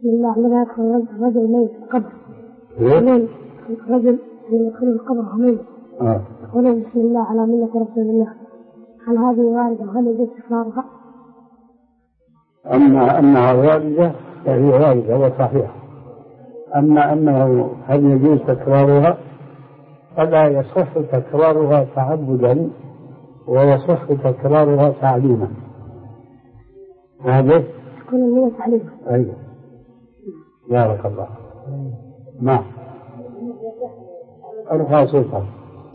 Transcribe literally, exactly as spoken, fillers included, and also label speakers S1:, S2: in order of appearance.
S1: بسم الله عندما يدخل الرجل ميت القبر يقولون الرجل يدخل القبر ميت يقولون بسم الله على ملة رسول الله، هل هذه واردة وهل يجوز تكرارها؟
S2: أما أنها واردة فهي واردة وصحيحة، أما أنه هل يجوز تكرارها فلا يصح تكرارها تعبدا ويصح تكرارها تعليما. هذا
S1: تكون النية تعليما.
S2: أيوة بارك الله. نعم ارفع صوتك.